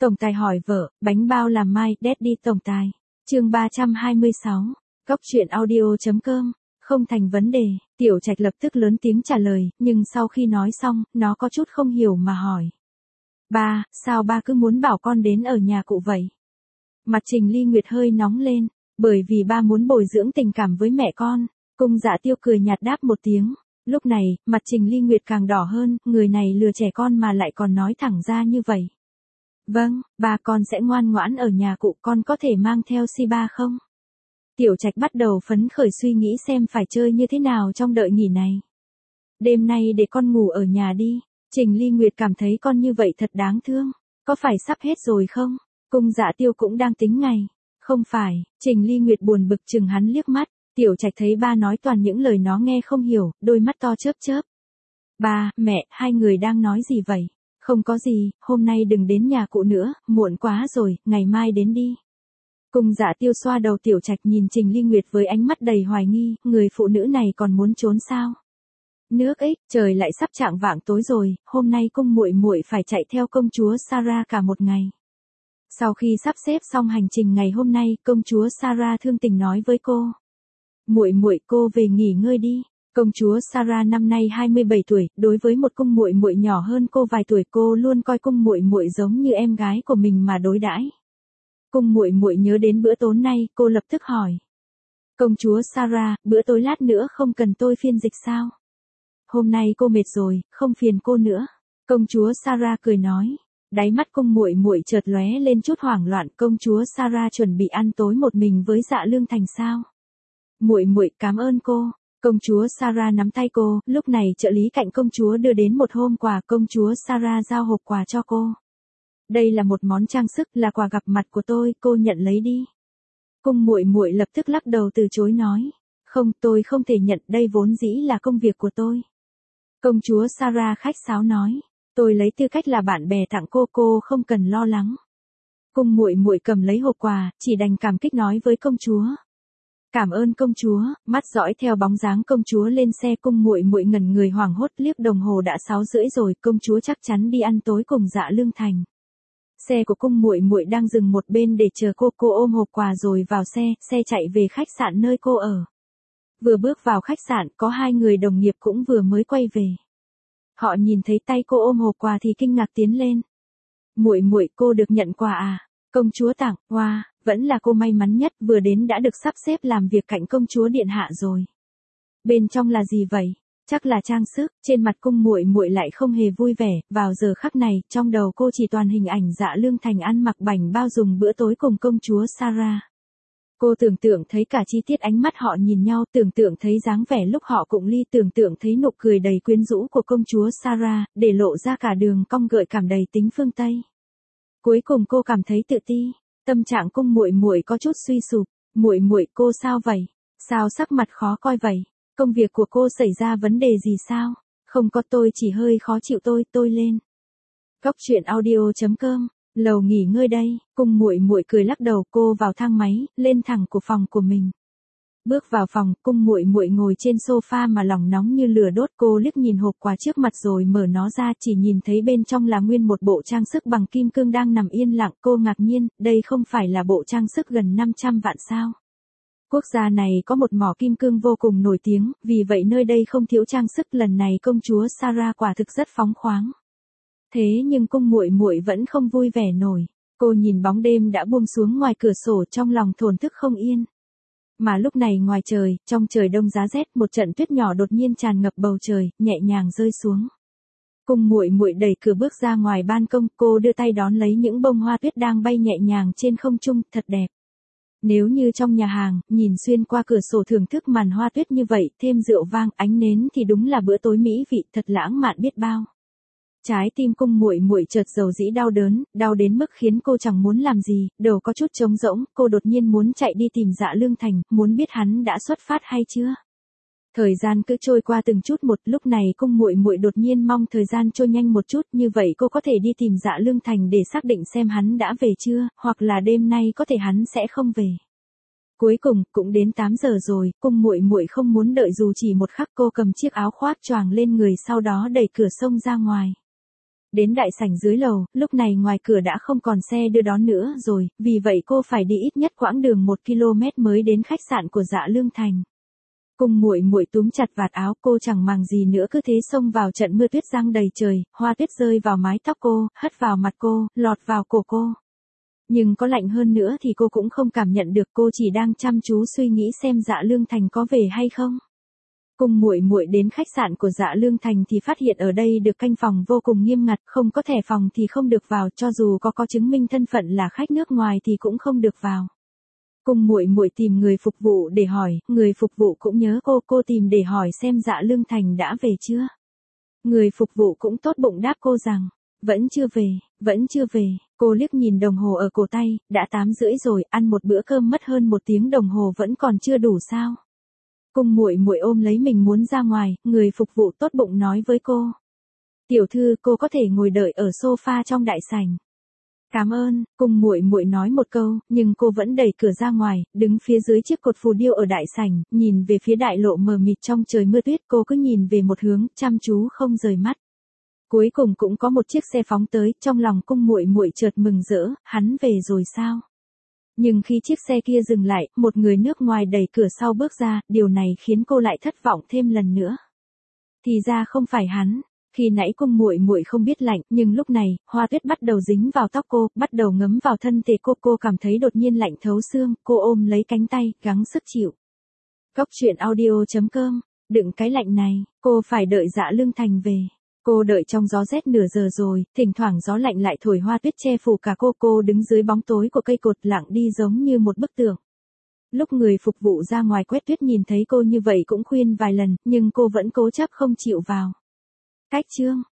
Tổng tài hỏi vợ, bánh bao làm mai, Daddy tổng tài. Chương 326. Góc truyện audio.com. Không thành vấn đề, Tiểu Trạch lập tức lớn tiếng trả lời, nhưng sau khi nói xong, nó có chút không hiểu mà hỏi. Ba, sao ba cứ muốn bảo con đến ở nhà cụ vậy? Mặt Trình Ly Nguyệt hơi nóng lên, bởi vì ba muốn bồi dưỡng tình cảm với mẹ con. Cung Dạ Tiêu cười nhạt đáp một tiếng. Lúc này, mặt Trình Ly Nguyệt càng đỏ hơn, người này lừa trẻ con mà lại còn nói thẳng ra như vậy. Vâng, ba con sẽ ngoan ngoãn ở nhà cụ, con có thể mang theo si ba không? Tiểu Trạch bắt đầu phấn khởi suy nghĩ xem phải chơi như thế nào trong đợi nghỉ này. Đêm nay để con ngủ ở nhà đi. Trình Ly Nguyệt cảm thấy con như vậy thật đáng thương. Có phải sắp hết rồi không? Cung Dạ Tiêu cũng đang tính ngày. Không phải, Trình Ly Nguyệt buồn bực chừng hắn liếc mắt. Tiểu Trạch thấy ba nói toàn những lời nó nghe không hiểu, đôi mắt to chớp chớp. Ba, mẹ, hai người đang nói gì vậy? Không có gì, hôm nay đừng đến nhà cụ nữa, muộn quá rồi, ngày mai đến đi. Cung Dạ Tiêu xoa đầu Tiểu Trạch nhìn Trình Ly Nguyệt với ánh mắt đầy hoài nghi, người phụ nữ này còn muốn trốn sao? Nước ích, trời lại sắp chạng vạng tối rồi, hôm nay cung muội muội phải chạy theo công chúa Sarah cả một ngày. Sau khi sắp xếp xong hành trình ngày hôm nay, công chúa Sarah thương tình nói với cô. Muội muội, cô về nghỉ ngơi đi. Công chúa Sarah năm nay 27 tuổi, đối với một cung muội muội nhỏ hơn cô vài tuổi, cô luôn coi cung muội muội giống như em gái của mình mà đối đãi. Cung muội muội nhớ đến bữa tối nay, cô lập tức hỏi. Công chúa Sarah, bữa tối lát nữa không cần tôi phiên dịch sao? Hôm nay cô mệt rồi, không phiền cô nữa. Công chúa Sarah cười nói. Đáy mắt cung muội muội chợt lóe lên chút hoảng loạn, công chúa Sarah chuẩn bị ăn tối một mình với Dạ Lương Thành sao? Muội muội, cảm ơn cô. Công chúa Sarah nắm tay cô, lúc này trợ lý cạnh công chúa đưa đến một hộp quà, công chúa Sarah giao hộp quà cho cô. Đây là một món trang sức, là quà gặp mặt của tôi, cô nhận lấy đi. Cung muội muội lập tức lắc đầu từ chối nói. Không, tôi không thể nhận, đây vốn dĩ là công việc của tôi. Công chúa Sarah khách sáo nói. Tôi lấy tư cách là bạn bè tặng cô không cần lo lắng. Cung muội muội cầm lấy hộp quà, chỉ đành cảm kích nói với công chúa. Cảm ơn công chúa, mắt dõi theo bóng dáng công chúa lên xe, cung muội muội ngẩn người hoảng hốt, liếc đồng hồ đã 6:30 rồi, công chúa chắc chắn đi ăn tối cùng Dạ Lương Thành. Xe của cung muội muội đang dừng một bên để chờ cô ôm hộp quà rồi vào xe chạy về khách sạn nơi cô ở. Vừa bước vào khách sạn, có hai người đồng nghiệp cũng vừa mới quay về. Họ nhìn thấy tay cô ôm hộp quà thì kinh ngạc tiến lên. Muội muội, cô được nhận quà à? Công chúa tặng, wow, vẫn là cô may mắn nhất, vừa đến đã được sắp xếp làm việc cạnh công chúa điện hạ rồi. Bên trong là gì vậy? Chắc là trang sức. Trên mặt cung muội muội lại không hề vui vẻ, vào giờ khắc này, trong đầu cô chỉ toàn hình ảnh Dạ Lương Thành ăn mặc bảnh bao dùng bữa tối cùng công chúa Sarah. Cô tưởng tượng thấy cả chi tiết ánh mắt họ nhìn nhau, tưởng tượng thấy dáng vẻ lúc họ cụng ly, tưởng tượng thấy nụ cười đầy quyến rũ của công chúa Sarah, để lộ ra cả đường cong gợi cảm đầy tính phương Tây. Cuối cùng cô cảm thấy tự ti, tâm trạng cung muội muội có chút suy sụp. Muội muội, cô sao vậy? Sao sắc mặt khó coi vậy? Công việc của cô xảy ra vấn đề gì sao? Không có, tôi chỉ hơi khó chịu, tôi lên. Góc truyện audio.com. Lầu nghỉ ngơi đây. Cung muội muội cười lắc đầu, cô vào thang máy, lên thẳng của phòng của mình. Bước vào phòng, cung muội muội ngồi trên sofa mà lòng nóng như lửa đốt, cô liếc nhìn hộp quà trước mặt rồi mở nó ra, chỉ nhìn thấy bên trong là nguyên một bộ trang sức bằng kim cương đang nằm yên lặng, cô ngạc nhiên, đây không phải là bộ trang sức gần 500 vạn sao? Quốc gia này có một mỏ kim cương vô cùng nổi tiếng, vì vậy nơi đây không thiếu trang sức, lần này công chúa Sarah quả thực rất phóng khoáng. Thế nhưng cung muội muội vẫn không vui vẻ nổi. Cô nhìn bóng đêm đã buông xuống ngoài cửa sổ, trong lòng thổn thức không yên. Mà lúc này ngoài trời, trong trời đông giá rét, một trận tuyết nhỏ đột nhiên tràn ngập bầu trời, nhẹ nhàng rơi xuống. Cung muội muội đẩy cửa bước ra ngoài ban công, cô đưa tay đón lấy những bông hoa tuyết đang bay nhẹ nhàng trên không trung, thật đẹp. Nếu như trong nhà hàng, nhìn xuyên qua cửa sổ thưởng thức màn hoa tuyết như vậy, thêm rượu vang, ánh nến thì đúng là bữa tối mỹ vị, thật lãng mạn biết bao. Trái tim cung muội muội chợt dầu dĩ đau đớn, đau đến mức khiến cô chẳng muốn làm gì, đầu có chút trống rỗng, cô đột nhiên muốn chạy đi tìm Dạ Lương Thành, muốn biết hắn đã xuất phát hay chưa. Thời gian cứ trôi qua từng chút một, lúc này cung muội muội đột nhiên mong thời gian trôi nhanh một chút, như vậy cô có thể đi tìm Dạ Lương Thành để xác định xem hắn đã về chưa, hoặc là đêm nay có thể hắn sẽ không về. Cuối cùng, cũng đến 8 giờ rồi, cung muội muội không muốn đợi dù chỉ một khắc, cô cầm chiếc áo khoác choàng lên người, sau đó đẩy cửa xông ra ngoài. Đến đại sảnh dưới lầu, lúc này ngoài cửa đã không còn xe đưa đón nữa rồi, vì vậy cô phải đi ít nhất quãng đường 1 km mới đến khách sạn của Dạ Lương Thành. Cung Muội Muội túm chặt vạt áo, cô chẳng màng gì nữa cứ thế xông vào trận mưa tuyết giăng đầy trời, hoa tuyết rơi vào mái tóc cô, hất vào mặt cô, lọt vào cổ cô. Nhưng có lạnh hơn nữa thì cô cũng không cảm nhận được, cô chỉ đang chăm chú suy nghĩ xem Dạ Lương Thành có về hay không. Cung Muội Muội đến khách sạn của Dạ Lương Thành thì phát hiện ở đây được canh phòng vô cùng nghiêm ngặt, không có thẻ phòng thì không được vào, cho dù có chứng minh thân phận là khách nước ngoài thì cũng không được vào. Cung Muội Muội tìm người phục vụ để hỏi, người phục vụ cũng nhớ cô tìm để hỏi xem Dạ Lương Thành đã về chưa. Người phục vụ cũng tốt bụng đáp cô rằng, vẫn chưa về, cô liếc nhìn đồng hồ ở cổ tay, đã 8:30 rồi, ăn một bữa cơm mất hơn 1 tiếng đồng hồ vẫn còn chưa đủ sao. Cung Muội Muội ôm lấy mình muốn ra ngoài, người phục vụ tốt bụng nói với cô. Tiểu thư, cô có thể ngồi đợi ở sofa trong đại sảnh. Cảm ơn, Cung Muội Muội nói một câu, nhưng cô vẫn đẩy cửa ra ngoài, đứng phía dưới chiếc cột phù điêu ở đại sảnh, nhìn về phía đại lộ mờ mịt trong trời mưa tuyết, cô cứ nhìn về một hướng, chăm chú không rời mắt. Cuối cùng cũng có một chiếc xe phóng tới, trong lòng Cung Muội Muội chợt mừng rỡ, hắn về rồi sao? Nhưng khi chiếc xe kia dừng lại, một người nước ngoài đẩy cửa sau bước ra, điều này khiến cô lại thất vọng thêm lần nữa. Thì ra không phải hắn. Khi nãy Cung Muội Muội không biết lạnh, nhưng lúc này, hoa tuyết bắt đầu dính vào tóc cô, bắt đầu ngấm vào thân thể cô cảm thấy đột nhiên lạnh thấu xương, cô ôm lấy cánh tay, gắng sức chịu. Cốc truyện audio.com, đựng cái lạnh này, cô phải đợi Dạ Lương Thành về. Cô đợi trong gió rét nửa giờ rồi, thỉnh thoảng gió lạnh lại thổi hoa tuyết che phủ cả cô đứng dưới bóng tối của cây cột lặng đi giống như một bức tượng. Lúc người phục vụ ra ngoài quét tuyết nhìn thấy cô như vậy cũng khuyên vài lần, nhưng cô vẫn cố chấp không chịu vào. Cách chương